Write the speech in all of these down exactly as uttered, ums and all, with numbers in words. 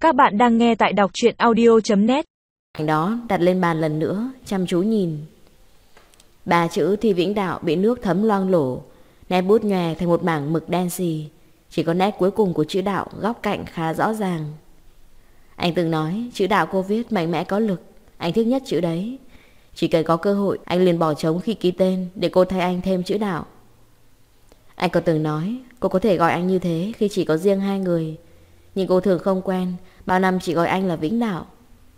Các bạn đang nghe tại đọc truyện audio chấm net. Ảnh đó đặt lên bàn lần nữa, chăm chú nhìn. Ba chữ Thi Vĩnh Đạo bị nước thấm loang lổ, nét bút nhòe thành một mảng mực đen xì. Chỉ có nét cuối cùng của chữ đạo góc cạnh khá rõ ràng. Anh từng nói chữ đạo cô viết mạnh mẽ có lực. Anh thích nhất chữ đấy. Chỉ cần có cơ hội anh liền bỏ trống khi ký tên để cô thay anh thêm chữ đạo. Anh còn từng nói cô có thể gọi anh như thế khi chỉ có riêng hai người, nhưng cô thường không quen, bao năm chỉ gọi anh là Vĩnh Đạo.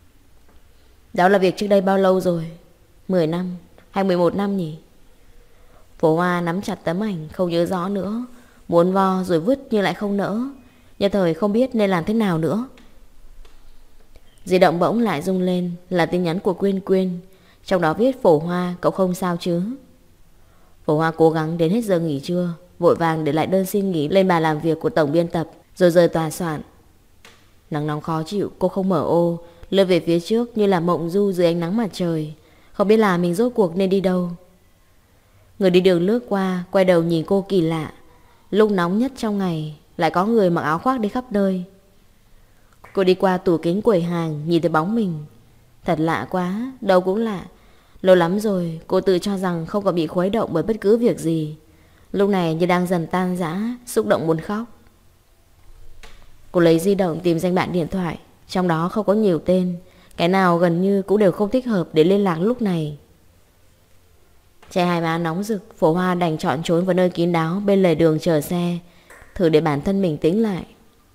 Đó là việc trước đây bao lâu rồi? Mười năm hay mười một năm nhỉ? Phổ Hoa nắm chặt tấm ảnh, không nhớ rõ nữa. Muốn vo rồi vứt nhưng lại không nỡ. Nhất thời không biết nên làm thế nào nữa. Di động bỗng lại rung lên, là tin nhắn của Quyên Quyên. Trong đó viết: Phổ Hoa, cậu không sao chứ? Phổ Hoa cố gắng đến hết giờ nghỉ trưa, vội vàng để lại đơn xin nghỉ lên bàn làm việc của tổng biên tập, rồi rời tòa soạn. Nắng nóng khó chịu, cô không mở ô, lướt về phía trước như là mộng du dưới ánh nắng mặt trời, không biết là mình rốt cuộc nên đi đâu. Người đi đường lướt qua, quay đầu nhìn cô kỳ lạ. Lúc nóng nhất trong ngày lại có người mặc áo khoác đi khắp nơi. Cô đi qua tủ kính quầy hàng, nhìn thấy bóng mình. Thật lạ quá, đâu cũng lạ. Lâu lắm rồi cô tự cho rằng không có bị khuấy động bởi bất cứ việc gì. Lúc này như đang dần tan rã, xúc động muốn khóc. Cô lấy di động tìm danh bạ điện thoại, trong đó không có nhiều tên, cái nào gần như cũng đều không thích hợp để liên lạc lúc này. Che hai má nóng rực, Phổ Hoa đành chọn trốn vào nơi kín đáo bên lề đường chờ xe, thử để bản thân mình tĩnh lại.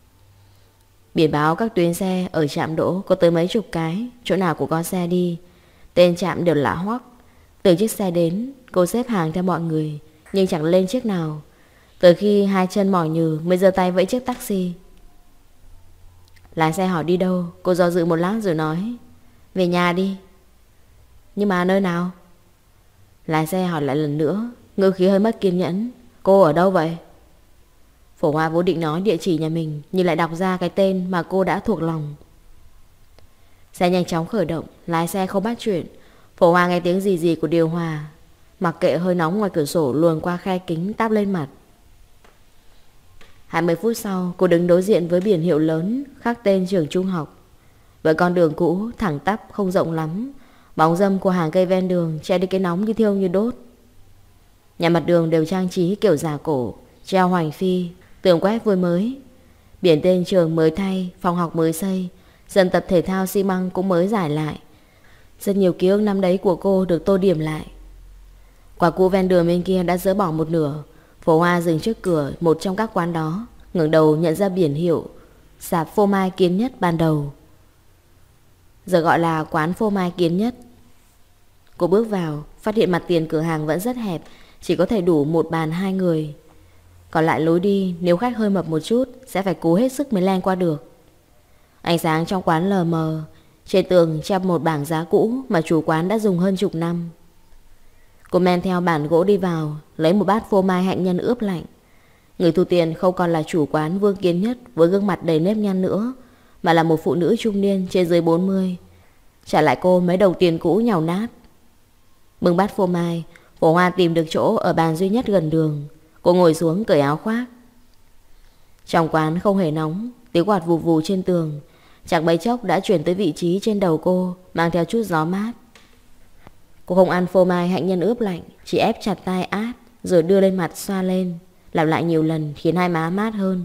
Biển báo các tuyến xe ở trạm đỗ có tới mấy chục cái, chỗ nào cũng có xe đi. Tên trạm đều lạ hoắc. Từ chiếc xe đến, cô xếp hàng theo mọi người, nhưng chẳng lên chiếc nào. Tới khi hai chân mỏi nhừ mới giơ tay vẫy chiếc taxi. Lái xe hỏi đi đâu, cô do dự một lát rồi nói: về nhà đi. Nhưng mà nơi nào? Lái xe hỏi lại lần nữa, ngữ khí hơi mất kiên nhẫn: cô ở đâu vậy? Phổ Hoa vốn định nói địa chỉ nhà mình, nhưng lại đọc ra cái tên mà cô đã thuộc lòng. Xe nhanh chóng khởi động, lái xe không bắt chuyện. Phổ Hoa nghe tiếng gì gì của điều hòa, mặc kệ hơi nóng ngoài cửa sổ luồn qua khe kính táp lên mặt. Hai mươi phút sau, cô đứng đối diện với biển hiệu lớn khắc tên trường trung học. Với con đường cũ thẳng tắp không rộng lắm, bóng râm của hàng cây ven đường che đi cái nóng như thiêu như đốt. Nhà mặt đường đều trang trí kiểu giả cổ, treo hoành phi, tường quét vôi mới. Biển tên trường mới thay, phòng học mới xây, sân tập thể thao xi măng cũng mới giải lại. Rất nhiều ký ức năm đấy của cô được tô điểm lại. Quả cũ ven đường bên kia đã dỡ bỏ một nửa. Phổ Hoa dừng trước cửa một trong các quán đó, ngẩng đầu nhận ra biển hiệu sạp phô mai Kiến Nhất ban đầu, giờ gọi là quán phô mai Kiến Nhất. Cô bước vào, phát hiện mặt tiền cửa hàng vẫn rất hẹp, chỉ có thể đủ một bàn hai người. Còn lại lối đi, nếu khách hơi mập một chút sẽ phải cố hết sức mới len qua được. Ánh sáng trong quán lờ mờ, trên tường treo một bảng giá cũ mà chủ quán đã dùng hơn chục năm. Cô men theo bản gỗ đi vào, lấy một bát phô mai hạnh nhân ướp lạnh. Người thu tiền không còn là chủ quán Vương Kiến Nhất với gương mặt đầy nếp nhăn nữa, mà là một phụ nữ trung niên trên dưới bốn mươi, trả lại cô mấy đồng tiền cũ nhàu nát. Bưng bát phô mai, Phổ Hoa tìm được chỗ ở bàn duy nhất gần đường. Cô ngồi xuống cởi áo khoác. Trong quán không hề nóng, tiếng quạt vù vù trên tường chẳng mấy chốc đã chuyển tới vị trí trên đầu cô, mang theo chút gió mát. Cô không ăn phô mai hạnh nhân ướp lạnh, chỉ ép chặt tai át rồi đưa lên mặt xoa lên, làm lại nhiều lần khiến hai má mát hơn.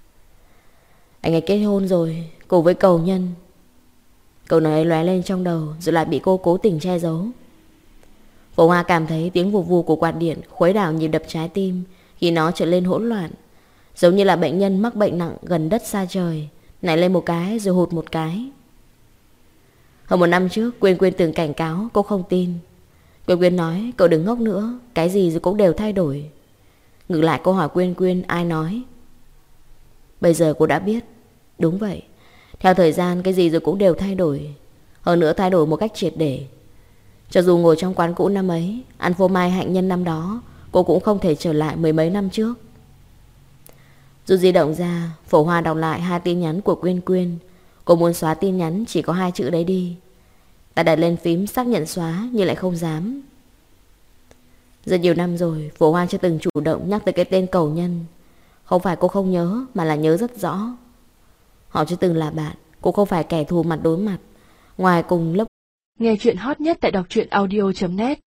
Anh ấy kết hôn rồi, cùng với cầu nhân. Câu nói ấy lóe lên trong đầu rồi lại bị cô cố tình che giấu. Phổ Hoa cảm thấy tiếng vù vù của quạt điện khuấy đảo nhịp đập trái tim, khi nó trở lên hỗn loạn, giống như là bệnh nhân mắc bệnh nặng gần đất xa trời, nảy lên một cái rồi hụt một cái. Hơn một năm trước, Quyên Quyên từng cảnh cáo, cô không tin. Quyên Quyên nói cậu đừng ngốc nữa, cái gì rồi cũng đều thay đổi. Ngược lại cô hỏi Quyên Quyên ai nói. Bây giờ cô đã biết. Đúng vậy, theo thời gian cái gì rồi cũng đều thay đổi, hơn nữa thay đổi một cách triệt để. Cho dù ngồi trong quán cũ năm ấy, ăn phô mai hạnh nhân năm đó, cô cũng không thể trở lại mười mấy năm trước. Rút di động ra, Phổ Hoa đọc lại hai tin nhắn của Quyên Quyên. Cô muốn xóa tin nhắn chỉ có hai chữ đấy đi. Ta đặt lên phím xác nhận xóa nhưng lại không dám. Rất nhiều năm rồi, Phổ Hoa chưa từng chủ động nhắc tới cái tên cầu nhân. Không phải cô không nhớ, mà là nhớ rất rõ. Họ chưa từng là bạn, cũng không phải kẻ thù mặt đối mặt. Ngoài cùng lớp. Nghe chuyện hot nhất tại đọc truyện audio chấm net.